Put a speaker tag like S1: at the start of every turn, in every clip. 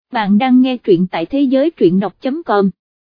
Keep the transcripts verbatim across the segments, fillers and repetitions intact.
S1: bạn đang nghe truyện tại thế giới truyện đọc chấm com.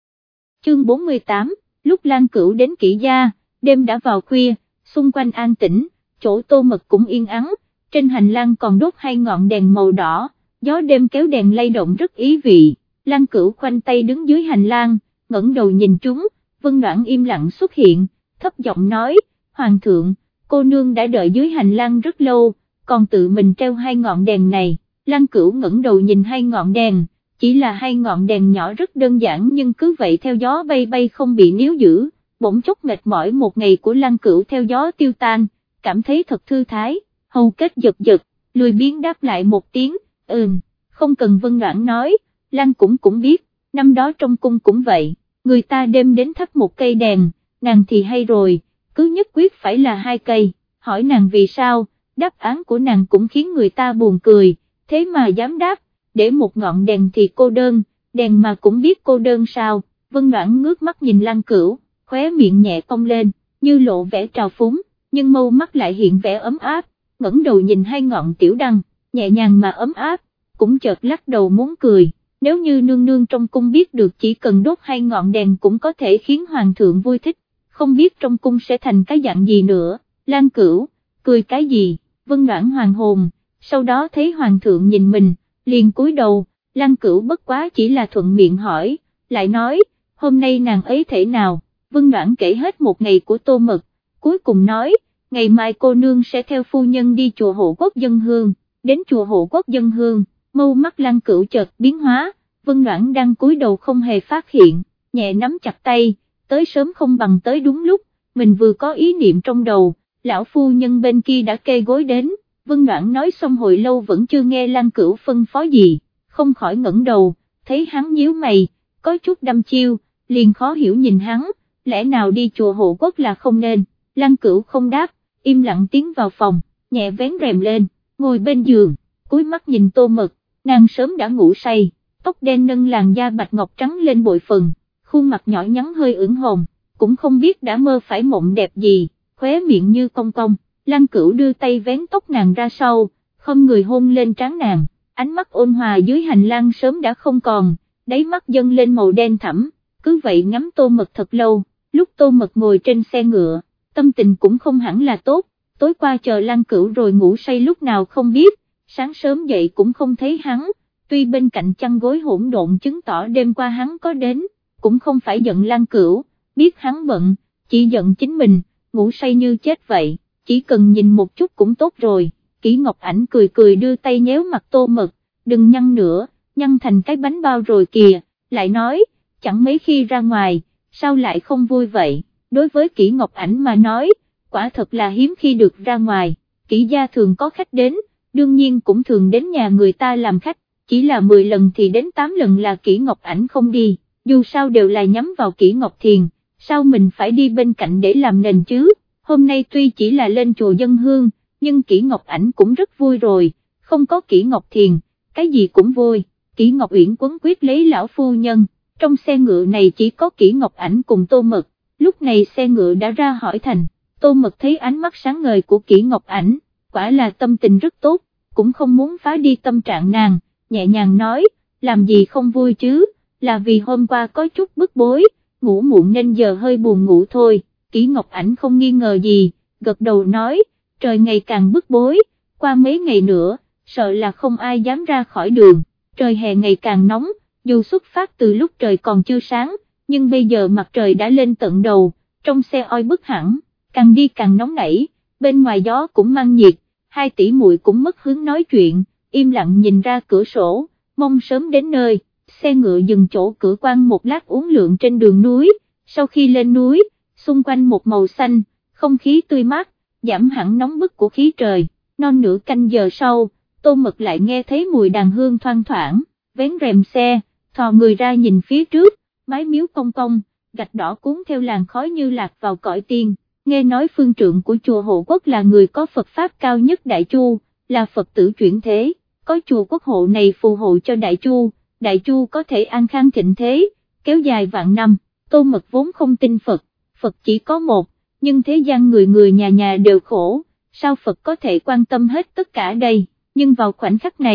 S1: Chương bốn mươi tám, lúc Lan Cửu đến Kỷ gia, đêm đã vào khuya, xung quanh an tĩnh, chỗ Tô Mật cũng yên ắng, trên hành lang còn đốt hai ngọn đèn màu đỏ, gió đêm kéo đèn lay động rất ý vị. Lan Cửu khoanh tay đứng dưới hành lang, ngẩng đầu nhìn chúng, Vân Noãn im lặng xuất hiện, thấp giọng nói, Hoàng thượng, cô nương đã đợi dưới hành lang rất lâu, còn tự mình treo hai ngọn đèn này. Lan Cửu ngẩng đầu nhìn hai ngọn đèn, chỉ là hai ngọn đèn nhỏ rất đơn giản nhưng cứ vậy theo gió bay bay không bị níu giữ, bỗng chốc mệt mỏi một ngày của Lan Cửu theo gió tiêu tan, cảm thấy thật thư thái, hầu kết giật giật, lười biếng đáp lại một tiếng, ừm, không cần Vân Noãn nói, Lan cũng cũng biết, năm đó trong cung cũng vậy, người ta đêm đến thắp một cây đèn, nàng thì hay rồi, cứ nhất quyết phải là hai cây, hỏi nàng vì sao, đáp án của nàng cũng khiến người ta buồn cười, thế mà dám đáp, để một ngọn đèn thì cô đơn, đèn mà cũng biết cô đơn sao. Vân Noãn ngước mắt nhìn Lan Cửu, khóe miệng nhẹ cong lên, như lộ vẻ trào phúng, nhưng mâu mắt lại hiện vẻ ấm áp, ngẩng đầu nhìn hai ngọn tiểu đăng, nhẹ nhàng mà ấm áp, cũng chợt lắc đầu muốn cười, nếu như nương nương trong cung biết được chỉ cần đốt hai ngọn đèn cũng có thể khiến hoàng thượng vui thích, không biết trong cung sẽ thành cái dạng gì nữa. Lan Cửu, cười cái gì? Vân Noãn hoàng hồn, sau đó thấy hoàng thượng nhìn mình, liền cúi đầu. Lan Cửu bất quá chỉ là thuận miệng hỏi, lại nói, hôm nay nàng ấy thể nào? Vân Noãn kể hết một ngày của Tô Mật, cuối cùng nói, ngày mai cô nương sẽ theo phu nhân đi chùa Hộ Quốc dân hương. Đến chùa Hộ Quốc dân hương, mâu mắt Lan Cửu chợt biến hóa, Vân Noãn đang cúi đầu không hề phát hiện, nhẹ nắm chặt tay, tới sớm không bằng tới đúng lúc, mình vừa có ý niệm trong đầu, lão phu nhân bên kia đã kê gối đến. Vân Noãn nói xong hồi lâu vẫn chưa nghe Lan Cửu phân phó gì, không khỏi ngẩng đầu, thấy hắn nhíu mày, có chút đăm chiêu, liền khó hiểu nhìn hắn, lẽ nào đi chùa Hộ Quốc là không nên. Lan Cửu không đáp, im lặng tiến vào phòng, nhẹ vén rèm lên, ngồi bên giường, cúi mắt nhìn Tô Mật, nàng sớm đã ngủ say, tóc đen nâng làn da bạch ngọc trắng lên bội phần, khuôn mặt nhỏ nhắn hơi ửng hồng, cũng không biết đã mơ phải mộng đẹp gì, khóe miệng như cong cong. Lan Cửu đưa tay vén tóc nàng ra sau, không người hôn lên trán nàng, ánh mắt ôn hòa dưới hành lang sớm đã không còn, đáy mắt dâng lên màu đen thẳm, cứ vậy ngắm Tô Mật thật lâu. Lúc Tô Mật ngồi trên xe ngựa, tâm tình cũng không hẳn là tốt, tối qua chờ Lan Cửu rồi ngủ say lúc nào không biết, sáng sớm dậy cũng không thấy hắn, tuy bên cạnh chăn gối hỗn độn chứng tỏ đêm qua hắn có đến, cũng không phải giận Lan Cửu, biết hắn bận, chỉ giận chính mình, ngủ say như chết vậy. Chỉ cần nhìn một chút cũng tốt rồi. Kỷ Ngọc Ảnh cười cười đưa tay nhéo mặt Tô Mật, đừng nhăn nữa, nhăn thành cái bánh bao rồi kìa, lại nói, chẳng mấy khi ra ngoài, sao lại không vui vậy? Đối với Kỷ Ngọc Ảnh mà nói, quả thật là hiếm khi được ra ngoài, Kỷ gia thường có khách đến, đương nhiên cũng thường đến nhà người ta làm khách, chỉ là mười lần thì đến tám lần là Kỷ Ngọc Ảnh không đi, dù sao đều là nhắm vào Kỷ Ngọc Thiền, sao mình phải đi bên cạnh để làm nền chứ? Hôm nay tuy chỉ là lên chùa dân hương, nhưng Kỷ Ngọc Ảnh cũng rất vui rồi, không có Kỷ Ngọc Thiền, cái gì cũng vui. Kỷ Ngọc Uyển quấn quyết lấy lão phu nhân, trong xe ngựa này chỉ có Kỷ Ngọc Ảnh cùng Tô Mật, lúc này xe ngựa đã ra hỏi thành, Tô Mật thấy ánh mắt sáng ngời của Kỷ Ngọc Ảnh, quả là tâm tình rất tốt, cũng không muốn phá đi tâm trạng nàng, nhẹ nhàng nói, làm gì không vui chứ, là vì hôm qua có chút bức bối, ngủ muộn nên giờ hơi buồn ngủ thôi. Kỷ Ngọc Ảnh không nghi ngờ gì, gật đầu nói, trời ngày càng bức bối, qua mấy ngày nữa, sợ là không ai dám ra khỏi đường, trời hè ngày càng nóng, dù xuất phát từ lúc trời còn chưa sáng, nhưng bây giờ mặt trời đã lên tận đầu, trong xe oi bức hẳn, càng đi càng nóng nảy, bên ngoài gió cũng mang nhiệt, hai tỷ muội cũng mất hứng nói chuyện, im lặng nhìn ra cửa sổ, mong sớm đến nơi. Xe ngựa dừng chỗ cửa quan một lát uốn lượn trên đường núi, sau khi lên núi, xung quanh một màu xanh, không khí tươi mát, giảm hẳn nóng bức của khí trời. Non nửa canh giờ sau, Tô Mật lại nghe thấy mùi đàn hương thoang thoảng, vén rèm xe, thò người ra nhìn phía trước, mái miếu cong cong, gạch đỏ cuốn theo làn khói như lạc vào cõi tiên. Nghe nói phương trượng của chùa Hộ Quốc là người có Phật pháp cao nhất Đại Chu, là Phật tử chuyển thế, có chùa Quốc hộ này phù hộ cho Đại Chu, Đại Chu có thể an khang thịnh thế, kéo dài vạn năm. Tô Mật vốn không tin Phật, Phật chỉ có một, nhưng thế gian người người nhà nhà đều khổ, sao Phật có thể quan tâm hết tất cả đây, nhưng vào khoảnh khắc này,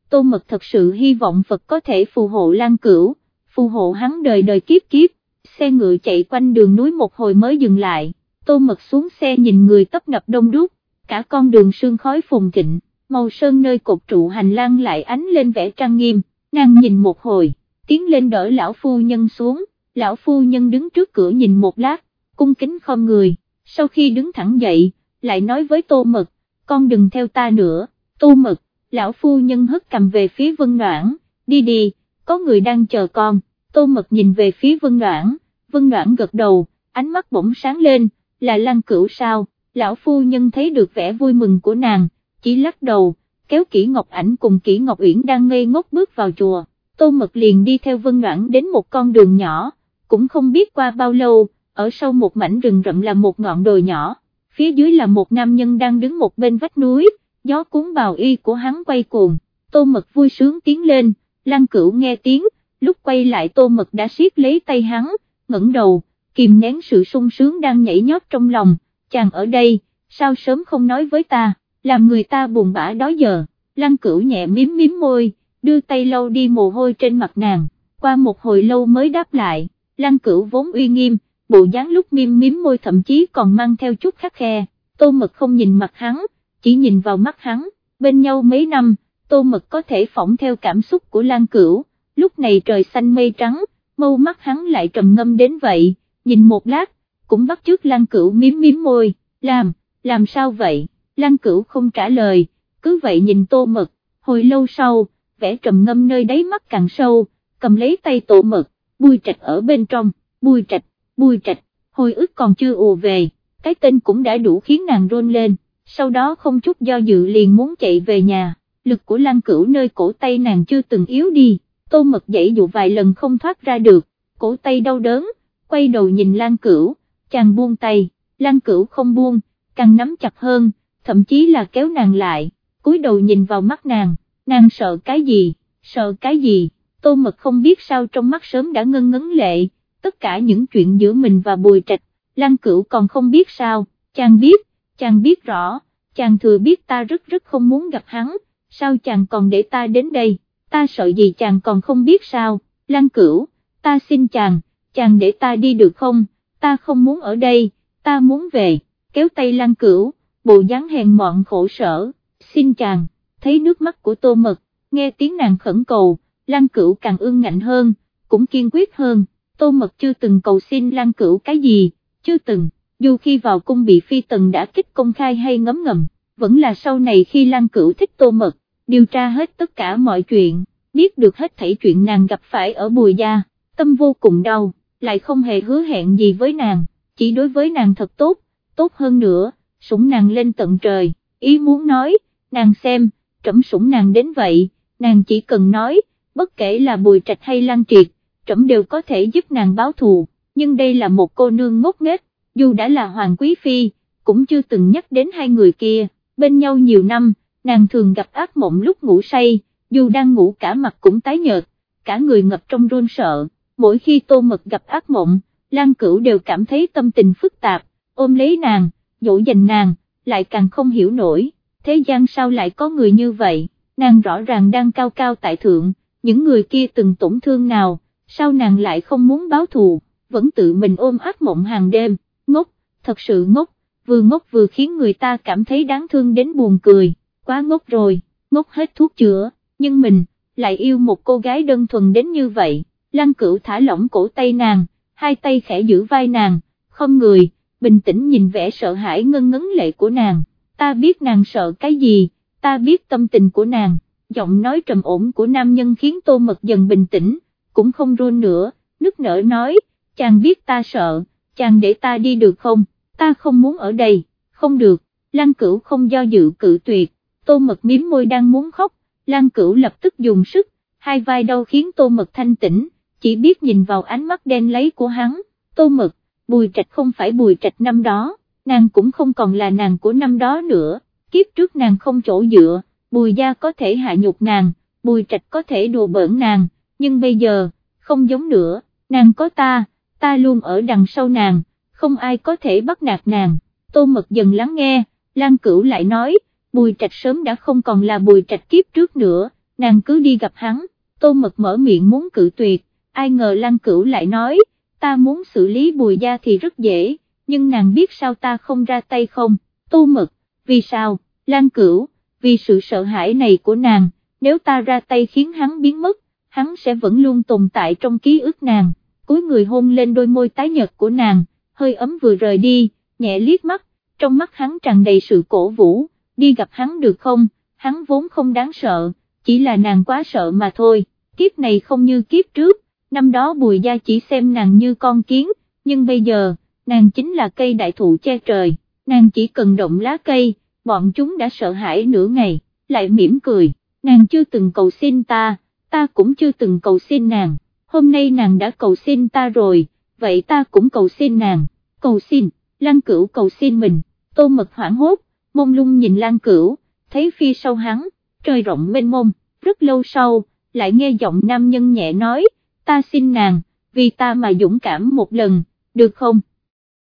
S1: Tô Mật thật sự hy vọng Phật có thể phù hộ Lan Cửu, phù hộ hắn đời đời kiếp kiếp. Xe ngựa chạy quanh đường núi một hồi mới dừng lại, Tô Mật xuống xe nhìn người tấp nập đông đúc, cả con đường sương khói phồn thịnh, màu sơn nơi cột trụ hành lang lại ánh lên vẻ trang nghiêm, nàng nhìn một hồi, tiến lên đỡ lão phu nhân xuống, lão phu nhân đứng trước cửa nhìn một lát, cung kính khom người, sau khi đứng thẳng dậy, lại nói với Tô Mật, con đừng theo ta nữa. Tô Mật, lão phu nhân hất cầm về phía Vân Noãn, đi đi, có người đang chờ con. Tô Mật nhìn về phía Vân Noãn, Vân Noãn gật đầu, ánh mắt bỗng sáng lên, là Lan Cửu sao? Lão phu nhân thấy được vẻ vui mừng của nàng, chỉ lắc đầu, kéo Kỷ Ngọc Ảnh cùng Kỷ Ngọc Uyển đang ngây ngốc bước vào chùa. Tô Mật liền đi theo Vân Noãn đến một con đường nhỏ, cũng không biết qua bao lâu, ở sau một mảnh rừng rậm là một ngọn đồi nhỏ, phía dưới là một nam nhân đang đứng một bên vách núi, gió cuốn bào y của hắn quay cuồng. Tô Mật vui sướng tiến lên, Lan Cửu nghe tiếng, lúc quay lại Tô Mật đã siết lấy tay hắn, ngẩng đầu, kìm nén sự sung sướng đang nhảy nhót trong lòng, chàng ở đây, sao sớm không nói với ta, làm người ta buồn bã đó giờ. Lan Cửu nhẹ miếm miếm môi, đưa tay lau đi mồ hôi trên mặt nàng, qua một hồi lâu mới đáp lại. Lan Cửu vốn uy nghiêm, bộ dáng lúc miếm miếm môi thậm chí còn mang theo chút khắt khe. Tô Mật không nhìn mặt hắn, chỉ nhìn vào mắt hắn, bên nhau mấy năm, Tô Mật có thể phỏng theo cảm xúc của Lan Cửu, lúc này trời xanh mây trắng, mâu mắt hắn lại trầm ngâm đến vậy, nhìn một lát, cũng bắt chước Lan Cửu miếm miếm môi, làm, làm sao vậy? Lan Cửu không trả lời, cứ vậy nhìn Tô Mật, hồi lâu sau, vẻ trầm ngâm nơi đáy mắt càng sâu, cầm lấy tay Tô Mật, Bùi Trạch ở bên trong, Bùi Trạch, Bùi Trạch, hồi ức còn chưa ùa về, cái tên cũng đã đủ khiến nàng run lên, sau đó không chút do dự liền muốn chạy về nhà, lực của Lan Cửu nơi cổ tay nàng chưa từng yếu đi, Tô Mật giãy dụ vài lần không thoát ra được, cổ tay đau đớn, quay đầu nhìn Lan Cửu, chàng buông tay, Lan Cửu không buông, càng nắm chặt hơn, thậm chí là kéo nàng lại, cúi đầu nhìn vào mắt nàng, nàng sợ cái gì, sợ cái gì? Tô Mật không biết sao trong mắt sớm đã ngân ngấn lệ, tất cả những chuyện giữa mình và Bùi Trạch, Lan Cửu còn không biết sao, chàng biết, chàng biết rõ, chàng thừa biết ta rất rất không muốn gặp hắn, sao chàng còn để ta đến đây, ta sợ gì chàng còn không biết sao? Lan Cửu, ta xin chàng, chàng để ta đi được không, ta không muốn ở đây, ta muốn về, kéo tay Lan Cửu, bộ dáng hèn mọn khổ sở, xin chàng, thấy nước mắt của Tô Mật, nghe tiếng nàng khẩn cầu, Lan Cửu càng ương ngạnh hơn, cũng kiên quyết hơn. Tô Mật chưa từng cầu xin Lan Cửu cái gì, chưa từng, dù khi vào cung bị phi tần đã kích công khai hay ngấm ngầm, vẫn là sau này khi Lan Cửu thích Tô Mật, điều tra hết tất cả mọi chuyện, biết được hết thảy chuyện nàng gặp phải ở Bùi gia, tâm vô cùng đau, lại không hề hứa hẹn gì với nàng, chỉ đối với nàng thật tốt, tốt hơn nữa, sủng nàng lên tận trời, ý muốn nói, nàng xem, trẫm sủng nàng đến vậy, nàng chỉ cần nói, bất kể là Bùi Trạch hay Lan Triệt, trẫm đều có thể giúp nàng báo thù, nhưng đây là một cô nương ngốc nghếch, dù đã là hoàng quý phi, cũng chưa từng nhắc đến hai người kia, bên nhau nhiều năm, nàng thường gặp ác mộng lúc ngủ say, dù đang ngủ cả mặt cũng tái nhợt, cả người ngập trong run sợ, mỗi khi Tô Mật gặp ác mộng, Lan Cửu đều cảm thấy tâm tình phức tạp, ôm lấy nàng, dỗ dành nàng, lại càng không hiểu nổi, thế gian sao lại có người như vậy, nàng rõ ràng đang cao cao tại thượng, những người kia từng tổn thương nào, sao nàng lại không muốn báo thù, vẫn tự mình ôm ác mộng hàng đêm, ngốc, thật sự ngốc, vừa ngốc vừa khiến người ta cảm thấy đáng thương đến buồn cười, quá ngốc rồi, ngốc hết thuốc chữa, nhưng mình, lại yêu một cô gái đơn thuần đến như vậy. Lan Cửu thả lỏng cổ tay nàng, hai tay khẽ giữ vai nàng, không người, bình tĩnh nhìn vẻ sợ hãi ngân ngấn lệ của nàng, ta biết nàng sợ cái gì, ta biết tâm tình của nàng, giọng nói trầm ổn của nam nhân khiến Tô Mật dần bình tĩnh, cũng không run nữa, nức nở nói, chàng biết ta sợ, chàng để ta đi được không, ta không muốn ở đây, không được, Lan Cửu không do dự cự tuyệt, Tô Mật miếm môi đang muốn khóc, Lan Cửu lập tức dùng sức, hai vai đau khiến Tô Mật thanh tĩnh, chỉ biết nhìn vào ánh mắt đen lấy của hắn, Tô Mật, Bùi Trạch không phải Bùi Trạch năm đó, nàng cũng không còn là nàng của năm đó nữa, kiếp trước nàng không chỗ dựa, Bùi gia có thể hạ nhục nàng, Bùi Trạch có thể đùa bỡn nàng, nhưng bây giờ, không giống nữa, nàng có ta, ta luôn ở đằng sau nàng, không ai có thể bắt nạt nàng. Tô Mật dần lắng nghe, Lan Cửu lại nói, Bùi Trạch sớm đã không còn là Bùi Trạch kiếp trước nữa, nàng cứ đi gặp hắn. Tô Mật mở miệng muốn cự tuyệt, ai ngờ Lan Cửu lại nói, ta muốn xử lý Bùi gia thì rất dễ, nhưng nàng biết sao ta không ra tay không? Tô Mật, vì sao? Lan Cửu, vì sự sợ hãi này của nàng, nếu ta ra tay khiến hắn biến mất, hắn sẽ vẫn luôn tồn tại trong ký ức nàng. Cúi người hôn lên đôi môi tái nhợt của nàng, hơi ấm vừa rời đi, nhẹ liếc mắt, trong mắt hắn tràn đầy sự cổ vũ, đi gặp hắn được không? Hắn vốn không đáng sợ, chỉ là nàng quá sợ mà thôi. Kiếp này không như kiếp trước, năm đó Bùi gia chỉ xem nàng như con kiến, nhưng bây giờ, nàng chính là cây đại thụ che trời, nàng chỉ cần động lá cây, bọn chúng đã sợ hãi nửa ngày, lại mỉm cười, nàng chưa từng cầu xin ta, ta cũng chưa từng cầu xin nàng, hôm nay nàng đã cầu xin ta rồi, vậy ta cũng cầu xin nàng. Cầu xin? Lan Cửu cầu xin mình? Tô Mật hoảng hốt, mông lung nhìn Lan Cửu, thấy phía sau hắn, trời rộng mênh mông, rất lâu sau, lại nghe giọng nam nhân nhẹ nói, ta xin nàng, vì ta mà dũng cảm một lần, được không?